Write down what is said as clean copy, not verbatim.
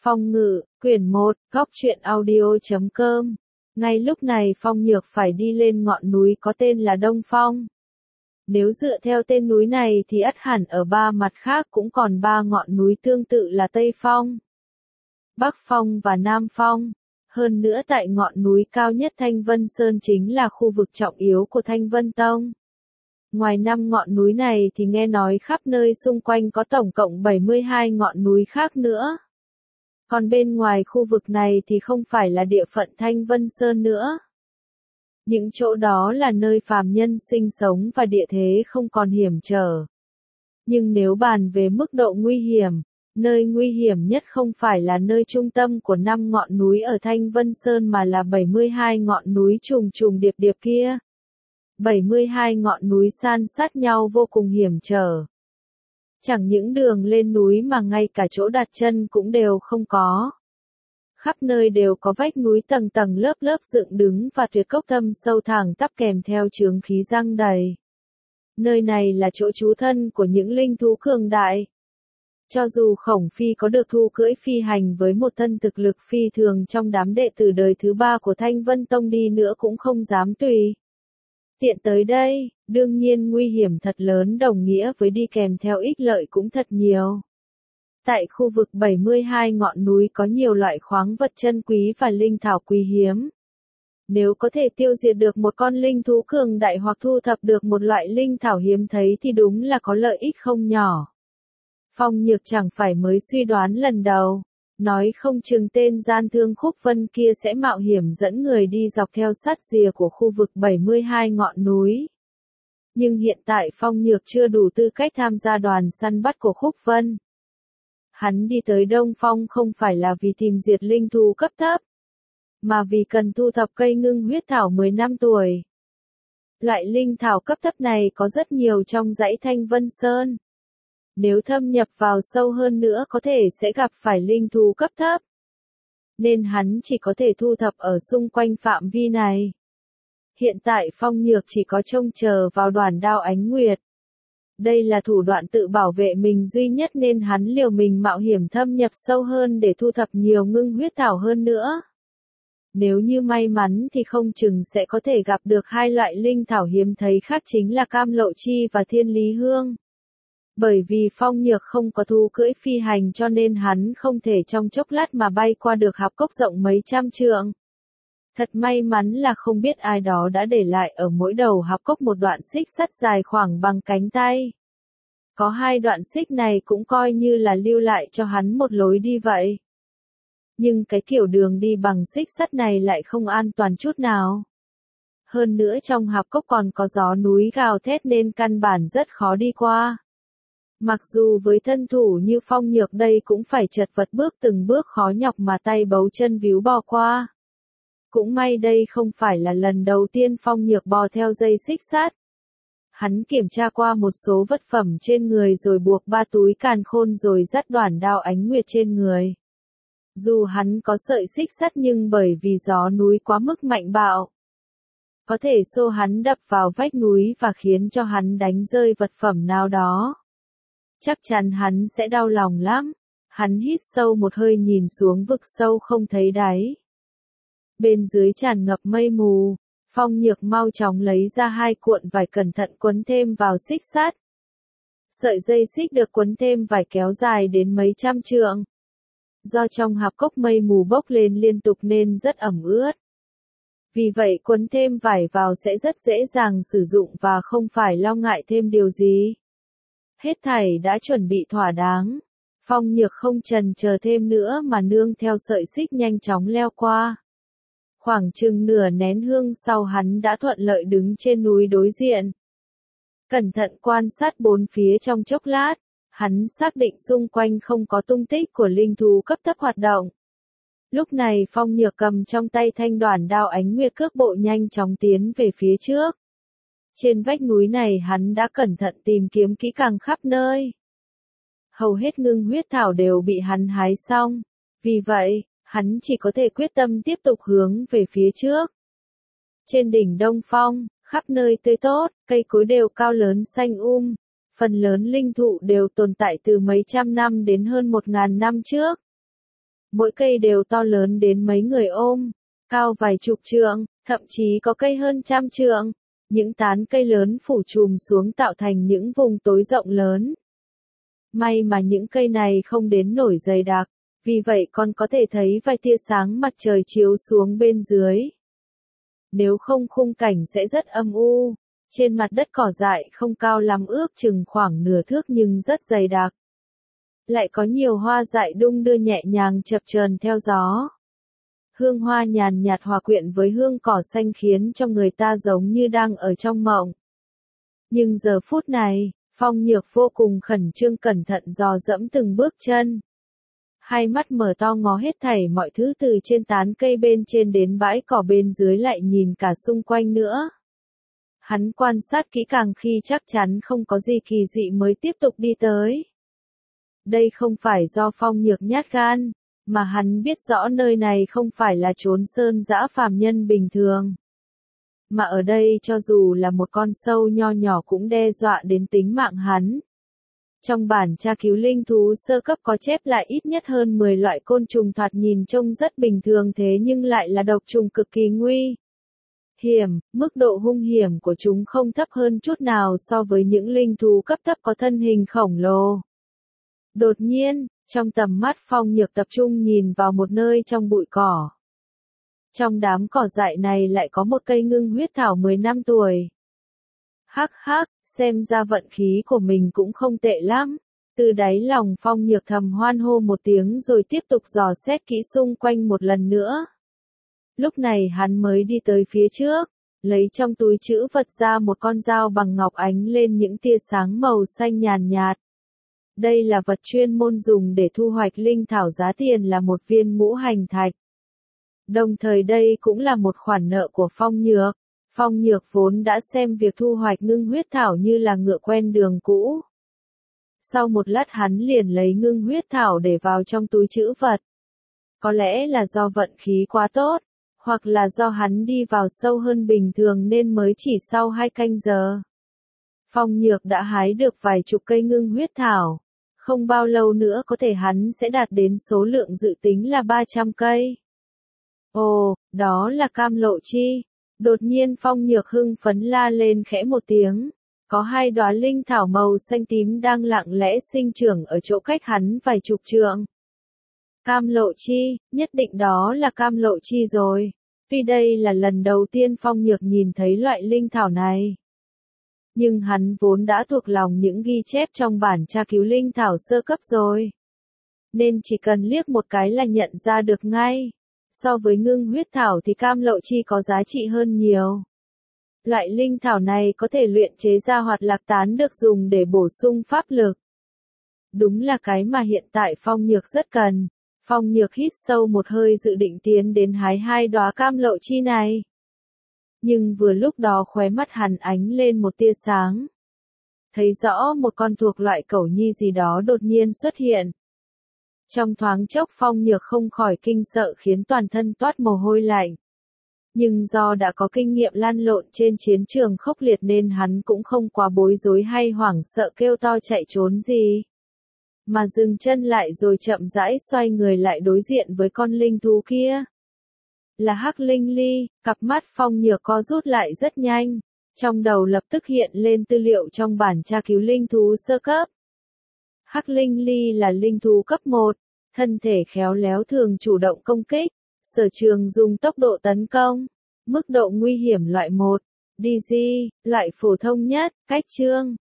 Phong ngự, quyển 1, góc truyện audio.com. Ngay lúc này Phong Nhược phải đi lên ngọn núi có tên là Đông Phong. Nếu dựa theo tên núi này thì ắt hẳn ở ba mặt khác cũng còn ba ngọn núi tương tự là Tây Phong, Bắc Phong và Nam Phong. Hơn nữa tại ngọn núi cao nhất Thanh Vân Sơn chính là khu vực trọng yếu của Thanh Vân Tông. Ngoài 5 ngọn núi này thì nghe nói khắp nơi xung quanh có tổng cộng 72 ngọn núi khác nữa. Còn bên ngoài khu vực này thì không phải là địa phận Thanh Vân Sơn nữa. Những chỗ đó là nơi phàm nhân sinh sống và địa thế không còn hiểm trở. Nhưng nếu bàn về mức độ nguy hiểm, nơi nguy hiểm nhất không phải là nơi trung tâm của 5 ngọn núi ở Thanh Vân Sơn mà là 72 ngọn núi trùng trùng điệp điệp kia. 72 ngọn núi san sát nhau vô cùng hiểm trở. Chẳng những đường lên núi mà ngay cả chỗ đặt chân cũng đều không có. Khắp nơi đều có vách núi tầng tầng lớp lớp dựng đứng và tuyệt cốc thâm sâu thẳng tắp kèm theo chướng khí giăng đầy. Nơi này là chỗ trú thân của những linh thú cường đại. Cho dù Khổng Phi có được thu cưỡi phi hành với một thân thực lực phi thường trong đám đệ tử đời thứ 3 của Thanh Vân Tông đi nữa cũng không dám tùy tiện tới đây. Đương nhiên nguy hiểm thật lớn đồng nghĩa với đi kèm theo ích lợi cũng thật nhiều. Tại khu vực 72 ngọn núi có nhiều loại khoáng vật chân quý và linh thảo quý hiếm. Nếu có thể tiêu diệt được một con linh thú cường đại hoặc thu thập được một loại linh thảo hiếm thấy thì đúng là có lợi ích không nhỏ. Phong Nhược chẳng phải mới suy đoán lần đầu, nói không chừng tên gian thương Khúc Vân kia sẽ mạo hiểm dẫn người đi dọc theo sát rìa của khu vực 72 ngọn núi. Nhưng hiện tại Phong Nhược chưa đủ tư cách tham gia đoàn săn bắt của Khúc Vân. Hắn đi tới Đông Phong không phải là vì tìm diệt linh thú cấp thấp, mà vì cần thu thập cây ngưng huyết thảo 10 năm tuổi. Loại linh thảo cấp thấp này có rất nhiều trong dãy Thanh Vân Sơn. Nếu thâm nhập vào sâu hơn nữa có thể sẽ gặp phải linh thú cấp thấp. Nên hắn chỉ có thể thu thập ở xung quanh phạm vi này. Hiện tại Phong Nhược chỉ có trông chờ vào Đoản Đao Ánh Nguyệt. Đây là thủ đoạn tự bảo vệ mình duy nhất nên hắn liều mình mạo hiểm thâm nhập sâu hơn để thu thập nhiều ngưng huyết thảo hơn nữa. Nếu như may mắn thì không chừng sẽ có thể gặp được hai loại linh thảo hiếm thấy khác chính là Cam Lộ Chi và Thiên Lý Hương. Bởi vì Phong Nhược không có thú cưỡi phi hành cho nên hắn không thể trong chốc lát mà bay qua được hạp cốc rộng mấy trăm trượng. Thật may mắn là không biết ai đó đã để lại ở mỗi đầu hạp cốc một đoạn xích sắt dài khoảng bằng cánh tay. Có hai đoạn xích này cũng coi như là lưu lại cho hắn một lối đi vậy. Nhưng cái kiểu đường đi bằng xích sắt này lại không an toàn chút nào. Hơn nữa trong hạp cốc còn có gió núi gào thét nên căn bản rất khó đi qua. Mặc dù với thân thủ như Phong Nhược đây cũng phải chật vật bước từng bước khó nhọc mà tay bấu chân víu bò qua. Cũng may đây không phải là lần đầu tiên Phong Nhược bò theo dây xích sắt. Hắn kiểm tra qua một số vật phẩm trên người rồi buộc 3 túi càn khôn rồi dắt Đoản Đao Ánh Nguyệt trên người. Dù hắn có sợi xích sắt nhưng bởi vì gió núi quá mức mạnh bạo, có thể xô hắn đập vào vách núi và khiến cho hắn đánh rơi vật phẩm nào đó. Chắc chắn hắn sẽ đau lòng lắm. Hắn hít sâu một hơi nhìn xuống vực sâu không thấy đáy. Bên dưới tràn ngập mây mù, Phong Nhược mau chóng lấy ra 2 cuộn vải cẩn thận quấn thêm vào xích sắt. Sợi dây xích được quấn thêm vải kéo dài đến mấy trăm trượng. Do trong hạp cốc mây mù bốc lên liên tục nên rất ẩm ướt. Vì vậy quấn thêm vải vào sẽ rất dễ dàng sử dụng và không phải lo ngại thêm điều gì. Hết thảy đã chuẩn bị thỏa đáng. Phong Nhược không chần chờ thêm nữa mà nương theo sợi xích nhanh chóng leo qua. Khoảng chừng nửa nén hương sau hắn đã thuận lợi đứng trên núi đối diện. Cẩn thận quan sát bốn phía trong chốc lát, hắn xác định xung quanh không có tung tích của linh thú cấp thấp hoạt động. Lúc này Phong Nhược cầm trong tay thanh Đoản Đao Ánh Nguyệt cước bộ nhanh chóng tiến về phía trước. Trên vách núi này hắn đã cẩn thận tìm kiếm kỹ càng khắp nơi. Hầu hết ngưng huyết thảo đều bị hắn hái xong. Vì vậy, hắn chỉ có thể quyết tâm tiếp tục hướng về phía trước. Trên đỉnh Đông Phong, khắp nơi tươi tốt, cây cối đều cao lớn xanh phần lớn linh thụ đều tồn tại từ mấy trăm năm đến hơn 1000 năm trước. Mỗi cây đều to lớn đến mấy người ôm, cao vài chục trượng, thậm chí có cây hơn 100 trượng. Những tán cây lớn phủ trùm xuống tạo thành những vùng tối rộng lớn. May mà những cây này không đến nổi dày đặc, vì vậy con có thể thấy vài tia sáng mặt trời chiếu xuống bên dưới. Nếu không khung cảnh sẽ rất âm u. Trên mặt đất cỏ dại không cao lắm, ước chừng khoảng nửa thước nhưng rất dày đặc. Lại có nhiều hoa dại đung đưa nhẹ nhàng chập chờn theo gió. Hương hoa nhàn nhạt hòa quyện với hương cỏ xanh khiến cho người ta giống như đang ở trong mộng. Nhưng giờ phút này, Phong Nhược vô cùng khẩn trương cẩn thận dò dẫm từng bước chân. Hai mắt mở to ngó hết thảy mọi thứ từ trên tán cây bên trên đến bãi cỏ bên dưới, lại nhìn cả xung quanh nữa. Hắn quan sát kỹ càng khi chắc chắn không có gì kỳ dị mới tiếp tục đi tới. Đây không phải do Phong Nhược nhát gan, mà hắn biết rõ nơi này không phải là chốn sơn dã phàm nhân bình thường. Mà ở đây cho dù là một con sâu nho nhỏ cũng đe dọa đến tính mạng hắn. Trong bản tra cứu linh thú sơ cấp có chép lại ít nhất hơn 10 loại côn trùng thoạt nhìn trông rất bình thường thế nhưng lại là độc trùng cực kỳ nguy hiểm, mức độ hung hiểm của chúng không thấp hơn chút nào so với những linh thú cấp thấp có thân hình khổng lồ. Đột nhiên, trong tầm mắt Phong Nhược tập trung nhìn vào một nơi trong bụi cỏ. Trong đám cỏ dại này lại có một cây ngưng huyết thảo 10 năm tuổi. Hắc hắc, xem ra vận khí của mình cũng không tệ lắm. Từ đáy lòng Phong Nhược thầm hoan hô một tiếng rồi tiếp tục dò xét kỹ xung quanh một lần nữa. Lúc này hắn mới đi tới phía trước, lấy trong túi trữ vật ra một con dao bằng ngọc ánh lên những tia sáng màu xanh nhàn nhạt. Đây là vật chuyên môn dùng để thu hoạch linh thảo, giá tiền là một viên ngũ hành thạch. Đồng thời đây cũng là một khoản nợ của Phong Nhược. Phong Nhược vốn đã xem việc thu hoạch ngưng huyết thảo như là ngựa quen đường cũ. Sau một lát hắn liền lấy ngưng huyết thảo để vào trong túi trữ vật. Có lẽ là do vận khí quá tốt, hoặc là do hắn đi vào sâu hơn bình thường nên mới chỉ sau 2 canh giờ. Phong Nhược đã hái được vài chục cây ngưng huyết thảo. Không bao lâu nữa có thể hắn sẽ đạt đến số lượng dự tính là 300 cây. Ồ, đó là cam lộ chi. Đột nhiên Phong Nhược hưng phấn la lên khẽ một tiếng. Có 2 đóa linh thảo màu xanh tím đang lặng lẽ sinh trưởng ở chỗ cách hắn vài chục trượng. Cam lộ chi, nhất định đó là cam lộ chi rồi. Vì đây là lần đầu tiên Phong Nhược nhìn thấy loại linh thảo này. Nhưng hắn vốn đã thuộc lòng những ghi chép trong bản tra cứu linh thảo sơ cấp rồi. Nên chỉ cần liếc một cái là nhận ra được ngay. So với ngưng huyết thảo thì cam lộ chi có giá trị hơn nhiều. Loại linh thảo này có thể luyện chế ra hoạt lạc tán được dùng để bổ sung pháp lực. Đúng là cái mà hiện tại Phong Nhược rất cần. Phong Nhược hít sâu một hơi dự định tiến đến hái 2 đóa cam lộ chi này. Nhưng vừa lúc đó khóe mắt hắn ánh lên một tia sáng. Thấy rõ một con thuộc loại cẩu nhi gì đó đột nhiên xuất hiện. Trong thoáng chốc Phong Nhược không khỏi kinh sợ khiến toàn thân toát mồ hôi lạnh. Nhưng do đã có kinh nghiệm lăn lộn trên chiến trường khốc liệt nên hắn cũng không quá bối rối hay hoảng sợ kêu to chạy trốn gì. Mà dừng chân lại rồi chậm rãi xoay người lại đối diện với con linh thú kia. Là Hắc Linh Ly, cặp mắt Phong Nhược co rút lại rất nhanh. Trong đầu lập tức hiện lên tư liệu trong bản tra cứu linh thú sơ cấp. Hắc Linh Ly là linh thú cấp 1, thân thể khéo léo thường chủ động công kích, sở trường dùng tốc độ tấn công, mức độ nguy hiểm loại 1, DG, loại phổ thông nhất, cách chương,